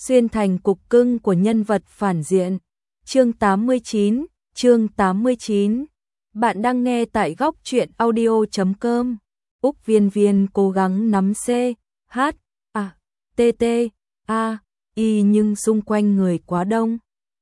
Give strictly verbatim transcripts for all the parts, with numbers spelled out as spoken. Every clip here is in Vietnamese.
xuyên thành cục cưng của nhân vật phản diện. Chương tám mươi chín, chương tám mươi chín. Bạn đang nghe tại góc truyện audio chấm com. Úc Viên Viên cố gắng nắm C, H, A, T, T, A, Y nhưng xung quanh người quá đông.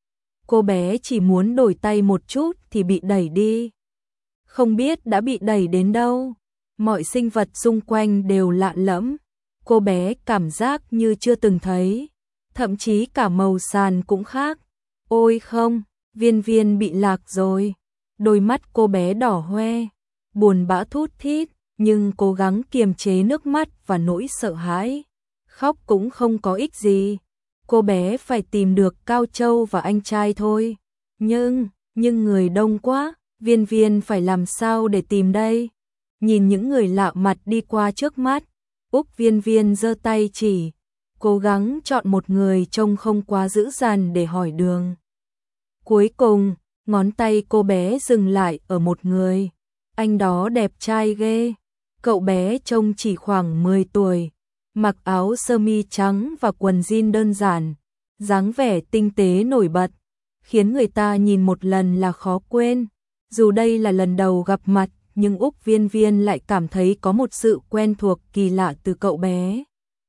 Cô bé chỉ muốn đổi tay một chút thì bị đẩy đi. Không biết đã bị đẩy đến đâu. Mọi sinh vật xung quanh đều lạ lẫm. Cô bé cảm giác như chưa từng thấy. Thậm chí cả màu sàn cũng khác. Ôi không, Viên Viên bị lạc rồi. Đôi mắt cô bé đỏ hoe, buồn bã thút thít, nhưng cố gắng kiềm chế nước mắt và nỗi sợ hãi. Khóc cũng không có ích gì. Cô bé phải tìm được Cao Châu và anh trai thôi. Nhưng, nhưng người đông quá, Viên Viên phải làm sao để tìm đây? Nhìn những người lạ mặt đi qua trước mắt, Úc Viên Viên giơ tay chỉ, cố gắng chọn một người trông không quá dữ dằn để hỏi đường. Cuối cùng, ngón tay cô bé dừng lại ở một người. Anh đó đẹp trai ghê. Cậu bé trông chỉ khoảng mười tuổi, mặc áo sơ mi trắng và quần jean đơn giản, dáng vẻ tinh tế nổi bật, khiến người ta nhìn một lần là khó quên. Dù đây là lần đầu gặp mặt, nhưng Úc Viên Viên lại cảm thấy có một sự quen thuộc kỳ lạ từ cậu bé.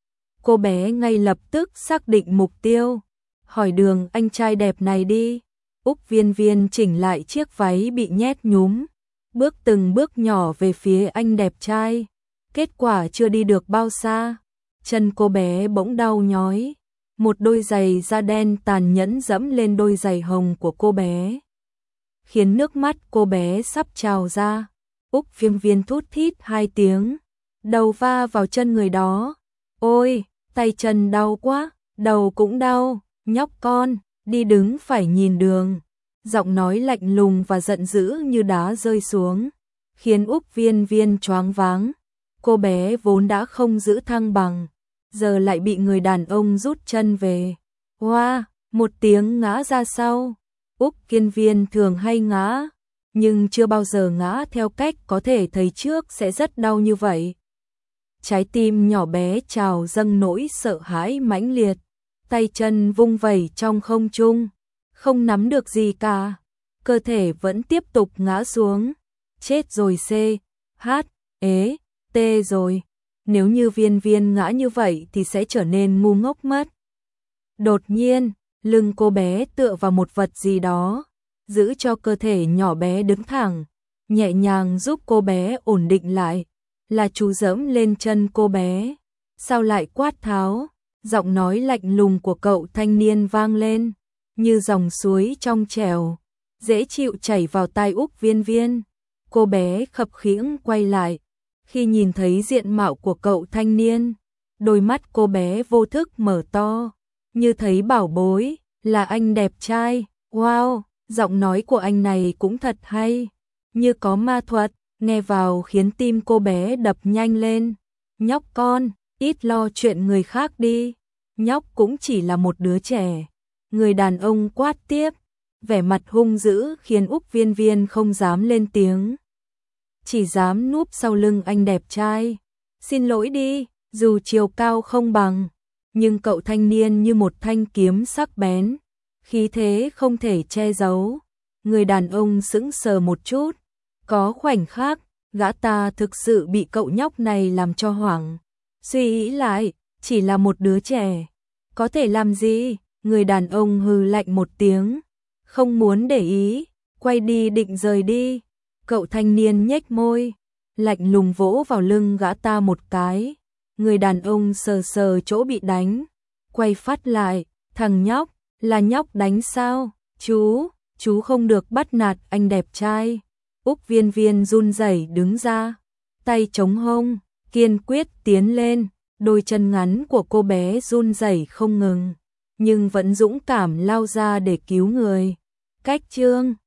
Cô bé ngay lập tức xác định mục tiêu. Hỏi đường anh trai đẹp này đi. Úc Viên Viên chỉnh lại chiếc váy bị nhét nhúm, bước từng bước nhỏ về phía anh đẹp trai. Kết quả chưa đi được bao xa, chân cô bé bỗng đau nhói. Một đôi giày da đen tàn nhẫn dẫm lên đôi giày hồng của cô bé, khiến nước mắt cô bé sắp trào ra. Úc Viên Viên thút thít hai tiếng, đầu va vào chân người đó. Ôi, tay chân đau quá, đầu cũng đau, nhóc con, đi đứng phải nhìn đường. Giọng nói lạnh lùng và giận dữ như đá rơi xuống, khiến Úc Viên Viên choáng váng. Cô bé vốn đã không giữ thăng bằng, giờ lại bị người đàn ông rút chân về. Hoa, một tiếng ngã ra sau. Úc Viên Viên thường hay ngã, nhưng chưa bao giờ ngã theo cách có thể thấy trước sẽ rất đau như vậy. Trái tim nhỏ bé trào dâng nỗi sợ hãi mãnh liệt, tay chân vung vẩy trong không trung, không nắm được gì cả, cơ thể vẫn tiếp tục ngã xuống. Chết rồi C, H, ế, T rồi. Nếu như Viên Viên ngã như vậy thì sẽ trở nên ngu ngốc mất. Đột nhiên, lưng cô bé tựa vào một vật gì đó, giữ cho cơ thể nhỏ bé đứng thẳng, nhẹ nhàng giúp cô bé ổn định lại. Là chú giẫm lên chân cô bé. Sao lại quát tháo? Giọng nói lạnh lùng của cậu thanh niên vang lên, như dòng suối trong trẻo, dễ chịu chảy vào tai Úc Viên Viên. Cô bé khập khiễng quay lại, khi nhìn thấy diện mạo của cậu thanh niên, đôi mắt cô bé vô thức mở to, như thấy bảo bối, là anh đẹp trai. Wow, giọng nói của anh này cũng thật hay, như có ma thuật, nghe vào khiến tim cô bé đập nhanh lên. Nhóc con, ít lo chuyện người khác đi, nhóc cũng chỉ là một đứa trẻ. Người đàn ông quát tiếp, vẻ mặt hung dữ khiến Úc Viên Viên không dám lên tiếng, chỉ dám núp sau lưng anh đẹp trai. Xin lỗi đi, dù chiều cao không bằng, nhưng cậu thanh niên như một thanh kiếm sắc bén, khí thế không thể che giấu. Người đàn ông sững sờ một chút, có khoảnh khắc, gã ta thực sự bị cậu nhóc này làm cho hoảng. Suy nghĩ lại, chỉ là một đứa trẻ, có thể làm gì? Người đàn ông hừ lạnh một tiếng, không muốn để ý, quay đi định rời đi. Cậu thanh niên nhếch môi, lạnh lùng vỗ vào lưng gã ta một cái. Người đàn ông sờ sờ chỗ bị đánh, quay phát lại, thằng nhóc, là nhóc đánh sao? Chú, chú không được bắt nạt anh đẹp trai. Úc Viên Viên run rẩy đứng ra, tay chống hông, kiên quyết tiến lên. Đôi chân ngắn của cô bé run rẩy không ngừng, nhưng vẫn dũng cảm lao ra để cứu người. Cách chương